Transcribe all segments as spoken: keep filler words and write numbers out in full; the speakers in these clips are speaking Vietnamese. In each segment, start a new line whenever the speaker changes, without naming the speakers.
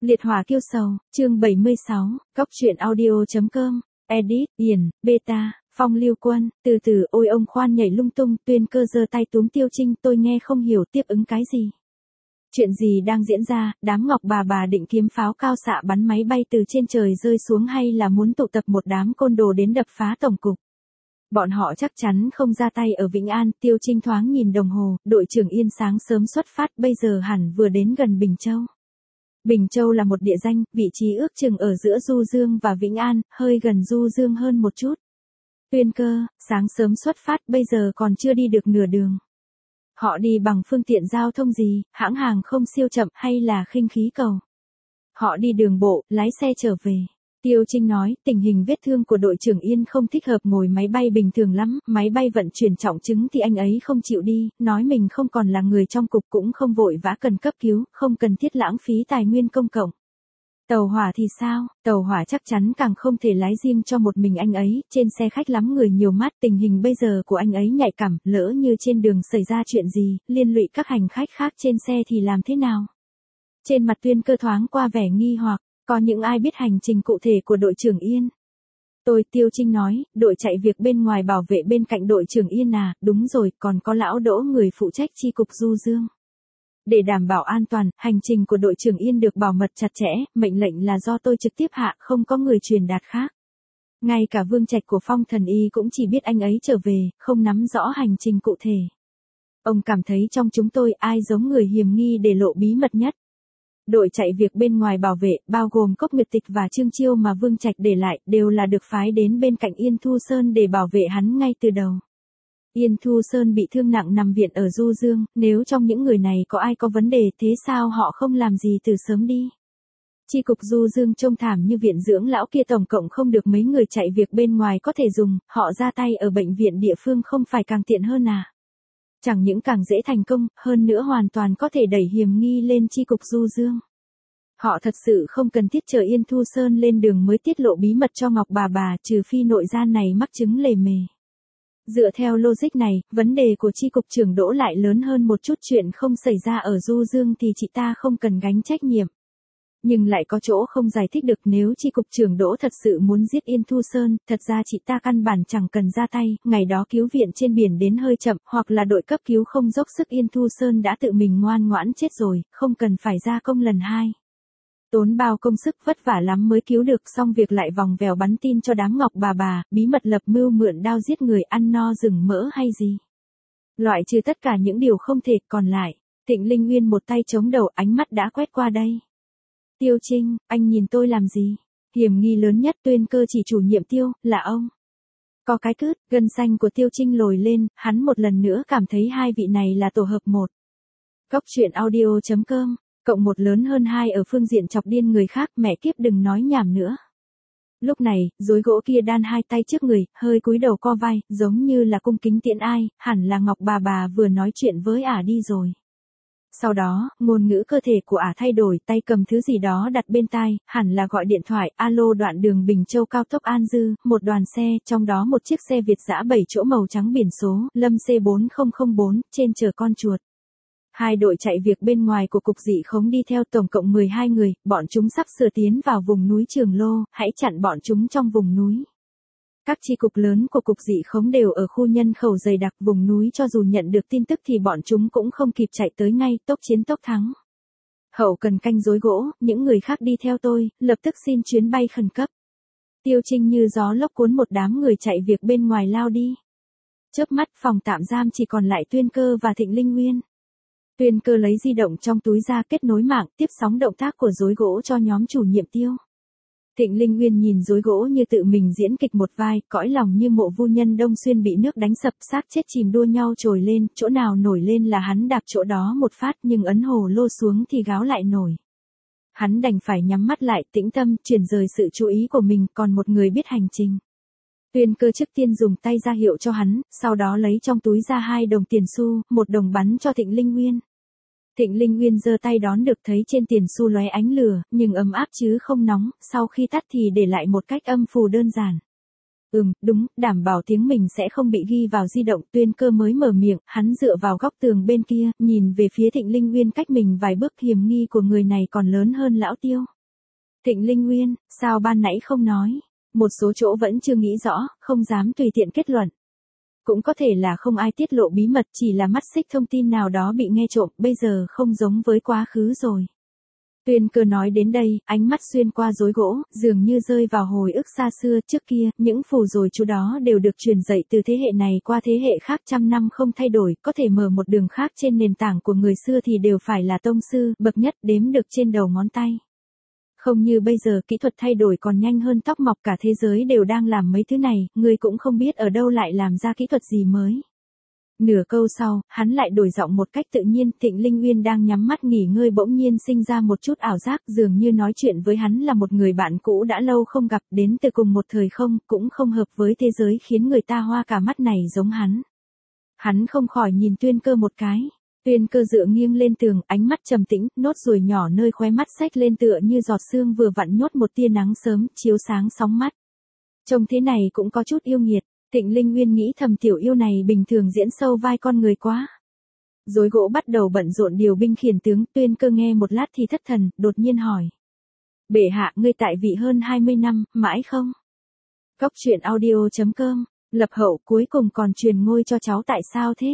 Liệt hỏa kiêu sầu, chương bảy mươi sáu, Cóc truyện audio.com, edit, Điền, beta, Phong Lưu Quân, từ từ, ôi ông khoan nhảy lung tung, Tuyên Cơ giơ tay túm Tiêu Trinh, tôi nghe không hiểu tiếp ứng cái gì. Chuyện gì đang diễn ra, đám Ngọc bà bà định kiếm pháo cao xạ bắn máy bay từ trên trời rơi xuống hay là muốn tụ tập một đám côn đồ đến đập phá tổng cục? Bọn họ chắc chắn không ra tay ở Vĩnh An. Tiêu Trinh thoáng nhìn đồng hồ, đội trưởng Yên sáng sớm xuất phát, bây giờ hẳn vừa đến gần Bình Châu. Bình Châu là một địa danh, vị trí ước chừng ở giữa Du Dương và Vĩnh An, hơi gần Du Dương hơn một chút. Tuyên Cơ, sáng sớm xuất phát, bây giờ còn chưa đi được nửa đường. Họ đi bằng phương tiện giao thông gì, hãng hàng không siêu chậm hay là khinh khí cầu? Họ đi đường bộ, lái xe trở về. Tiêu Trinh nói, tình hình vết thương của đội trưởng Yên không thích hợp ngồi máy bay bình thường lắm, máy bay vận chuyển trọng chứng thì anh ấy không chịu đi, nói mình không còn là người trong cục cũng không vội vã cần cấp cứu, không cần thiết lãng phí tài nguyên công cộng. Tàu hỏa thì sao, tàu hỏa chắc chắn càng không thể lái riêng cho một mình anh ấy, trên xe khách lắm người nhiều mắt, tình hình bây giờ của anh ấy nhạy cảm, lỡ như trên đường xảy ra chuyện gì, liên lụy các hành khách khác trên xe thì làm thế nào? Trên mặt Tuyên Cơ thoáng qua vẻ nghi hoặc. Có những ai biết hành trình cụ thể của đội trưởng Yên? Tôi, Tiêu Trinh nói, đội chạy việc bên ngoài bảo vệ bên cạnh đội trưởng Yên à, đúng rồi, còn có lão Đỗ người phụ trách chi cục Du Dương. Để đảm bảo an toàn, hành trình của đội trưởng Yên được bảo mật chặt chẽ, mệnh lệnh là do tôi trực tiếp hạ, không có người truyền đạt khác. Ngay cả Vương Trạch của Phong Thần Y cũng chỉ biết anh ấy trở về, không nắm rõ hành trình cụ thể. Ông cảm thấy trong chúng tôi ai giống người hiểm nghi để lộ bí mật nhất? Đội chạy việc bên ngoài bảo vệ, bao gồm Cốc Nguyệt Tịch và Trương Chiêu mà Vương Trạch để lại, đều là được phái đến bên cạnh Yên Thu Sơn để bảo vệ hắn ngay từ đầu. Yên Thu Sơn bị thương nặng nằm viện ở Du Dương, nếu trong những người này có ai có vấn đề thế sao họ không làm gì từ sớm đi? Chi cục Du Dương trông thảm như viện dưỡng lão kia tổng cộng không được mấy người chạy việc bên ngoài có thể dùng, họ ra tay ở bệnh viện địa phương không phải càng tiện hơn à? Chẳng những càng dễ thành công, hơn nữa hoàn toàn có thể đẩy hiểm nghi lên chi cục Du Dương. Họ thật sự không cần thiết chờ Yên Thu Sơn lên đường mới tiết lộ bí mật cho Ngọc bà bà, trừ phi nội gian này mắc chứng lề mề. Dựa theo logic này, vấn đề của chi cục trưởng Đỗ lại lớn hơn một chút, chuyện không xảy ra ở Du Dương thì chị ta không cần gánh trách nhiệm. Nhưng lại có chỗ không giải thích được, nếu chi cục trưởng Đỗ thật sự muốn giết Yên Thu Sơn, thật ra chị ta căn bản chẳng cần ra tay, ngày đó cứu viện trên biển đến hơi chậm, hoặc là đội cấp cứu không dốc sức, Yên Thu Sơn đã tự mình ngoan ngoãn chết rồi, không cần phải ra công lần hai. Tốn bao công sức vất vả lắm mới cứu được, xong việc lại vòng vèo bắn tin cho đám Ngọc bà bà, bí mật lập mưu mượn đao giết người, ăn no rừng mỡ hay gì. Loại trừ tất cả những điều không thể, còn lại, Thịnh Linh Nguyên một tay chống đầu, ánh mắt đã quét qua đây. Tiêu Trinh, anh nhìn tôi làm gì? Hiểm nghi lớn nhất Tuyên Cơ chỉ chủ nhiệm Tiêu, là ông. Có cái cứt, gân xanh của Tiêu Trinh lồi lên, hắn một lần nữa cảm thấy hai vị này là tổ hợp một. Cóc truyện audio.com, cộng một lớn hơn hai ở phương diện chọc điên người khác, mẹ kiếp đừng nói nhảm nữa. Lúc này, rối gỗ kia đan hai tay trước người, hơi cúi đầu co vai, giống như là cung kính tiễn ai, hẳn là Ngọc bà bà vừa nói chuyện với ả đi rồi. Sau đó, ngôn ngữ cơ thể của ả thay đổi, tay cầm thứ gì đó đặt bên tai, hẳn là gọi điện thoại, alo, đoạn đường Bình Châu cao tốc An Dư, một đoàn xe, trong đó một chiếc xe Việt dã bảy chỗ màu trắng biển số, Lâm C bốn không không bốn, trên chở con chuột. Hai đội chạy việc bên ngoài của cục dị khống đi theo, tổng cộng mười hai người, bọn chúng sắp sửa tiến vào vùng núi Trường Lô, hãy chặn bọn chúng trong vùng núi. Các chi cục lớn của cục dị khống đều ở khu nhân khẩu dày đặc vùng núi, cho dù nhận được tin tức thì bọn chúng cũng không kịp chạy tới ngay, tốc chiến tốc thắng. Hậu cần canh rối gỗ, những người khác đi theo tôi, lập tức xin chuyến bay khẩn cấp. Tiêu Trinh như gió lốc cuốn một đám người chạy việc bên ngoài lao đi. Chớp mắt phòng tạm giam chỉ còn lại Tuyên Cơ và Thịnh Linh Nguyên. Tuyên Cơ lấy di động trong túi ra kết nối mạng, tiếp sóng động tác của rối gỗ cho nhóm chủ nhiệm Tiêu. Thịnh Linh Nguyên nhìn rối gỗ như tự mình diễn kịch một vai, cõi lòng như mộ vu nhân Đông Xuyên bị nước đánh sập, xác chết chìm đua nhau trồi lên, chỗ nào nổi lên là hắn đạp chỗ đó một phát, nhưng ấn hồ lô xuống thì gáo lại nổi. Hắn đành phải nhắm mắt lại, tĩnh tâm, chuyển rời sự chú ý của mình, còn một người biết hành trình. Tuyên Cơ trước tiên dùng tay ra hiệu cho hắn, sau đó lấy trong túi ra hai đồng tiền xu, một đồng bắn cho Thịnh Linh Nguyên. Thịnh Linh Nguyên giơ tay đón được, thấy trên tiền xu lóe ánh lửa, nhưng ấm áp chứ không nóng, sau khi tắt thì để lại một cách âm phù đơn giản. Ừm, đúng, đảm bảo tiếng mình sẽ không bị ghi vào di động. Tuyên Cơ mới mở miệng, hắn dựa vào góc tường bên kia, nhìn về phía Thịnh Linh Nguyên cách mình vài bước, hiểm nghi của người này còn lớn hơn lão Tiêu. Thịnh Linh Nguyên, sao ban nãy không nói? Một số chỗ vẫn chưa nghĩ rõ, không dám tùy tiện kết luận. Cũng có thể là không ai tiết lộ bí mật, chỉ là mắt xích thông tin nào đó bị nghe trộm, bây giờ không giống với quá khứ rồi. Tuyên Cơ nói đến đây, ánh mắt xuyên qua rối gỗ, dường như rơi vào hồi ức xa xưa. Trước kia, những phù rồi chú đó đều được truyền dạy từ thế hệ này qua thế hệ khác, trăm năm không thay đổi, có thể mở một đường khác trên nền tảng của người xưa thì đều phải là tông sư, bậc nhất, đếm được trên đầu ngón tay. Không như bây giờ, kỹ thuật thay đổi còn nhanh hơn tóc mọc, cả thế giới đều đang làm mấy thứ này, người cũng không biết ở đâu lại làm ra kỹ thuật gì mới. Nửa câu sau, hắn lại đổi giọng một cách tự nhiên. Thịnh Linh Nguyên đang nhắm mắt nghỉ ngơi bỗng nhiên sinh ra một chút ảo giác, dường như nói chuyện với hắn là một người bạn cũ đã lâu không gặp, đến từ cùng một thời không, cũng không hợp với thế giới, khiến người ta hoa cả mắt này giống hắn. Hắn không khỏi nhìn Tuyên Cơ một cái. Tuyên Cơ dựa nghiêng lên tường, ánh mắt trầm tĩnh, nốt ruồi nhỏ nơi khóe mắt xách lên tựa như giọt sương vừa vặn nhốt một tia nắng sớm, chiếu sáng sóng mắt. Trông thế này cũng có chút yêu nghiệt. Thịnh Linh Nguyên nghĩ thầm, tiểu yêu này bình thường diễn sâu vai con người quá. Rối gỗ bắt đầu bận rộn điều binh khiển tướng. Tuyên Cơ nghe một lát thì thất thần, đột nhiên hỏi. Bệ hạ, ngươi tại vị hơn hai mươi năm, mãi không? Cóc truyện audio chấm com, lập hậu cuối cùng còn truyền ngôi cho cháu tại sao thế?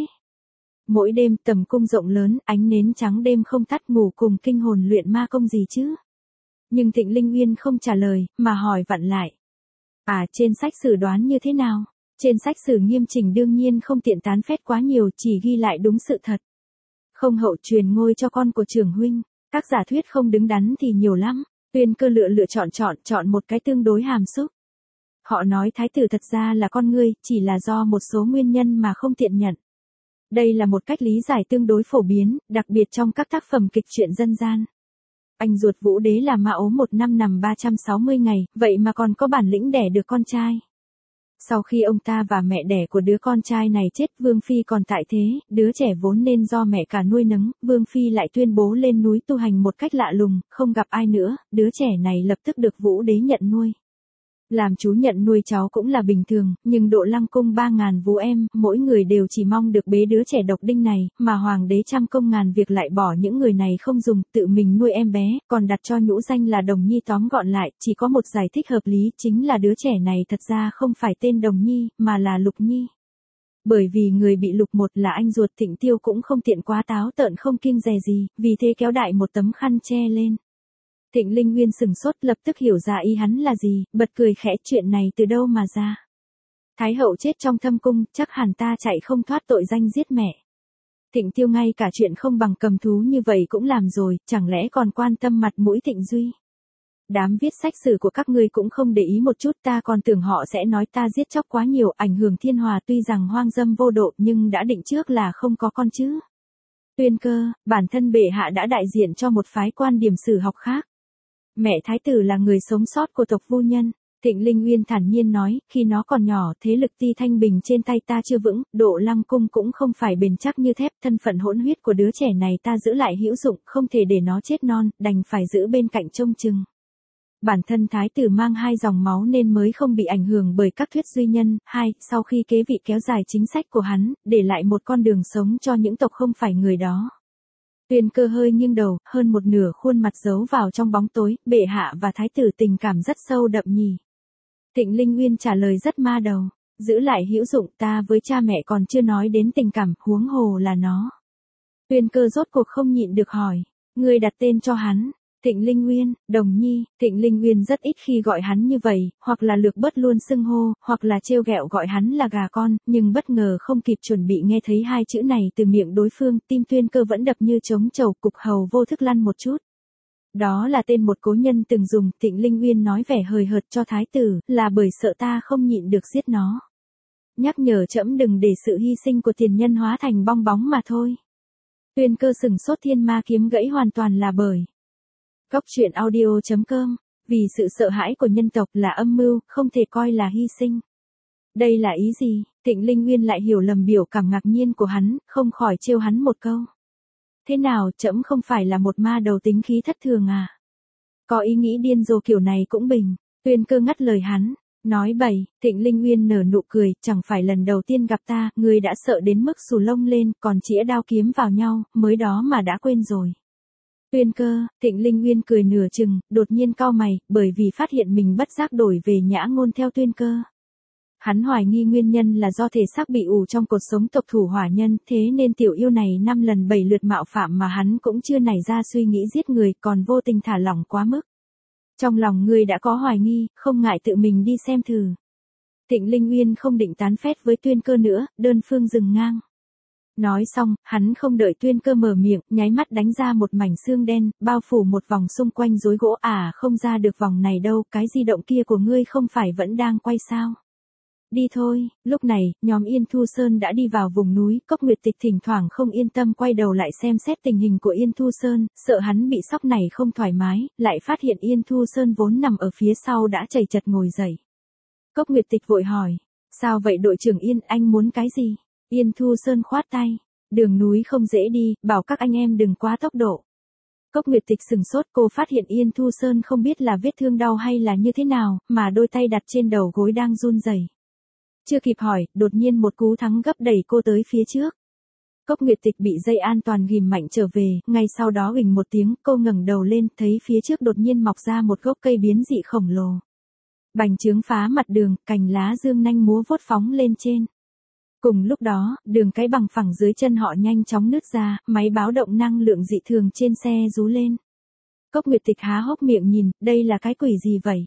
Mỗi đêm tầm cung rộng lớn, ánh nến trắng đêm không tắt, ngủ cùng kinh hồn luyện ma công gì chứ? Nhưng Thịnh Linh Nguyên không trả lời, mà hỏi vặn lại. À, trên sách sử đoán như thế nào? Trên sách sử nghiêm chỉnh đương nhiên không tiện tán phét quá nhiều, chỉ ghi lại đúng sự thật. Không hậu truyền ngôi cho con của trưởng huynh, các giả thuyết không đứng đắn thì nhiều lắm. Tuyên Cơ lựa lựa chọn chọn, chọn một cái tương đối hàm xúc. Họ nói thái tử thật ra là con ngươi, chỉ là do một số nguyên nhân mà không tiện nhận. Đây là một cách lý giải tương đối phổ biến, đặc biệt trong các tác phẩm kịch truyện dân gian. Anh ruột Vũ Đế là Ma ốm một năm nằm ba trăm sáu mươi ngày, vậy mà còn có bản lĩnh đẻ được con trai. Sau khi ông ta và mẹ đẻ của đứa con trai này chết, Vương Phi còn tại thế, đứa trẻ vốn nên do mẹ cả nuôi nấng, Vương Phi lại tuyên bố lên núi tu hành một cách lạ lùng, không gặp ai nữa, đứa trẻ này lập tức được Vũ Đế nhận nuôi. Làm chú nhận nuôi cháu cũng là bình thường, nhưng Độ Lăng cung ba ngàn vũ em, mỗi người đều chỉ mong được bế đứa trẻ độc đinh này, mà Hoàng đế trăm công ngàn việc lại bỏ những người này không dùng, tự mình nuôi em bé, còn đặt cho nhũ danh là Đồng Nhi. Tóm gọn lại, chỉ có một giải thích hợp lý, chính là đứa trẻ này thật ra không phải tên Đồng Nhi, mà là Lục Nhi. Bởi vì người bị lục một là anh ruột Thịnh Tiêu cũng không tiện quá táo tợn không kiêng dè gì, vì thế kéo đại một tấm khăn che lên. Thịnh Linh Nguyên sừng sốt, lập tức hiểu ra ý hắn là gì, bật cười khẽ, chuyện này từ đâu mà ra? Thái hậu chết trong thâm cung, chắc hẳn ta chạy không thoát tội danh giết mẹ. Thịnh Tiêu ngay cả chuyện không bằng cầm thú như vậy cũng làm rồi, chẳng lẽ còn quan tâm mặt mũi Thịnh Duy? Đám viết sách sử của các ngươi cũng không để ý một chút, ta còn tưởng họ sẽ nói ta giết chóc quá nhiều, ảnh hưởng thiên hòa, tuy rằng hoang dâm vô độ nhưng đã định trước là không có con chứ. Tuyên Cơ, bản thân bệ hạ đã đại diện cho một phái quan điểm sử học khác. Mẹ thái tử là người sống sót của tộc Vu Nhân. Thịnh Linh Nguyên thản nhiên nói, khi nó còn nhỏ, thế lực Ti Thanh Bình trên tay ta chưa vững, Độ Lăng cung cũng không phải bền chắc như thép, thân phận hỗn huyết của đứa trẻ này ta giữ lại hữu dụng, không thể để nó chết non, đành phải giữ bên cạnh trông chừng. Bản thân thái tử mang hai dòng máu nên mới không bị ảnh hưởng bởi các thuyết duy nhân. Hai, sau khi kế vị kéo dài chính sách của hắn, để lại một con đường sống cho những tộc không phải người đó. Tuyên Cơ hơi nghiêng đầu, hơn một nửa khuôn mặt giấu vào trong bóng tối, bệ hạ và thái tử tình cảm rất sâu đậm nhỉ. Thịnh Linh Nguyên trả lời rất ma đầu, giữ lại hữu dụng, ta với cha mẹ còn chưa nói đến tình cảm, huống hồ là nó. Tuyên Cơ rốt cuộc không nhịn được hỏi, ngươi đặt tên cho hắn? Thịnh Linh Nguyên, Đồng Nhi. Thịnh Linh Nguyên rất ít khi gọi hắn như vậy, hoặc là lược bớt luôn xưng hô, hoặc là trêu ghẹo gọi hắn là gà con, nhưng bất ngờ không kịp chuẩn bị nghe thấy hai chữ này từ miệng đối phương, tim Tuyên Cơ vẫn đập như trống trầu, cục hầu vô thức lăn một chút. Đó là tên một cố nhân từng dùng. Thịnh Linh Nguyên nói vẻ hời hợt cho thái tử, là bởi sợ ta không nhịn được giết nó. Nhắc nhở trẫm đừng để sự hy sinh của tiền nhân hóa thành bong bóng mà thôi. Tuyên Cơ sừng sốt, thiên ma kiếm gãy hoàn toàn là bởi Cóc truyện audio chấm com, vì sự sợ hãi của nhân tộc là âm mưu, không thể coi là hy sinh. Đây là ý gì? Thịnh Linh Nguyên lại hiểu lầm biểu cảm ngạc nhiên của hắn, không khỏi trêu hắn một câu. Thế nào, trẫm không phải là một ma đầu tính khí thất thường à? Có ý nghĩ điên rồ kiểu này cũng bình. Tuyên Cơ ngắt lời hắn, nói bậy. Thịnh Linh Nguyên nở nụ cười, chẳng phải lần đầu tiên gặp ta, ngươi đã sợ đến mức xù lông lên, còn chĩa đao kiếm vào nhau, mới đó mà đã quên rồi. Tuyên Cơ, Thịnh Linh Uyên cười nửa chừng, đột nhiên cau mày, bởi vì phát hiện mình bất giác đổi về Nhã Ngôn theo Tuyên Cơ. Hắn hoài nghi nguyên nhân là do thể xác bị ù trong cột sống tộc thủ hỏa nhân, thế nên tiểu yêu này năm lần bảy lượt mạo phạm mà hắn cũng chưa nảy ra suy nghĩ giết người, còn vô tình thả lỏng quá mức. Trong lòng ngươi đã có hoài nghi, không ngại tự mình đi xem thử. Thịnh Linh Uyên không định tán phét với Tuyên Cơ nữa, đơn phương dừng ngang. Nói xong, hắn không đợi Tuyên Cơ mở miệng, nháy mắt đánh ra một mảnh xương đen, bao phủ một vòng xung quanh rối gỗ. À, không ra được vòng này đâu, cái di động kia của ngươi không phải vẫn đang quay sao? Đi thôi. Lúc này, nhóm Yên Thu Sơn đã đi vào vùng núi, Cốc Nguyệt Tịch thỉnh thoảng không yên tâm quay đầu lại xem xét tình hình của Yên Thu Sơn, sợ hắn bị sóc này không thoải mái, lại phát hiện Yên Thu Sơn vốn nằm ở phía sau đã chầy chật ngồi dậy. Cốc Nguyệt Tịch vội hỏi, sao vậy đội trưởng Yên, anh muốn cái gì? Yên Thu Sơn khoát tay, đường núi không dễ đi, bảo các anh em đừng quá tốc độ. Cốc Nguyệt Tịch sừng sốt, cô phát hiện Yên Thu Sơn không biết là vết thương đau hay là như thế nào, mà đôi tay đặt trên đầu gối đang run rẩy. Chưa kịp hỏi, đột nhiên một cú thắng gấp đẩy cô tới phía trước. Cốc Nguyệt Tịch bị dây an toàn ghìm mạnh trở về, ngay sau đó huỳnh một tiếng, cô ngẩng đầu lên, thấy phía trước đột nhiên mọc ra một gốc cây biến dị khổng lồ. Bành trướng phá mặt đường, cành lá dương nanh múa vuốt phóng lên trên. Cùng lúc đó, đường cái bằng phẳng dưới chân họ nhanh chóng nứt ra, máy báo động năng lượng dị thường trên xe rú lên. Cốc Nguyệt Tịch há hốc miệng nhìn, đây là cái quỷ gì vậy?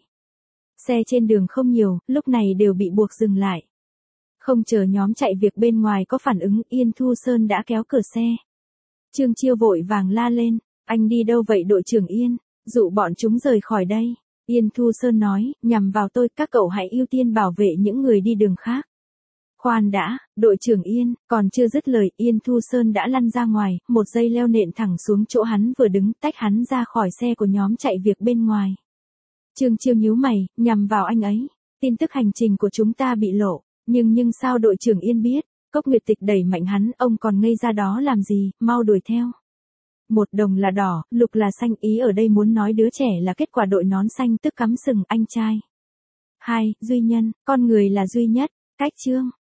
Xe trên đường không nhiều, lúc này đều bị buộc dừng lại. Không chờ nhóm chạy việc bên ngoài có phản ứng, Yên Thu Sơn đã kéo cửa xe. Trương Chiêu vội vàng la lên, anh đi đâu vậy đội trưởng Yên, dụ bọn chúng rời khỏi đây. Yên Thu Sơn nói, nhằm vào tôi, các cậu hãy ưu tiên bảo vệ những người đi đường khác. Khoan đã, đội trưởng Yên, còn chưa dứt lời, Yên Thu Sơn đã lăn ra ngoài, một dây leo nện thẳng xuống chỗ hắn vừa đứng, tách hắn ra khỏi xe của nhóm chạy việc bên ngoài. Trương Chiêu nhíu mày, nhằm vào anh ấy. Tin tức hành trình của chúng ta bị lộ, nhưng nhưng sao đội trưởng Yên biết? Cốc Nguyệt Tịch đẩy mạnh hắn, ông còn ngây ra đó làm gì, mau đuổi theo. Một đồng là đỏ, lục là xanh, ý ở đây muốn nói đứa trẻ là kết quả đội nón xanh tức cắm sừng anh trai. Hai, duy nhân, con người là duy nhất. Cách chương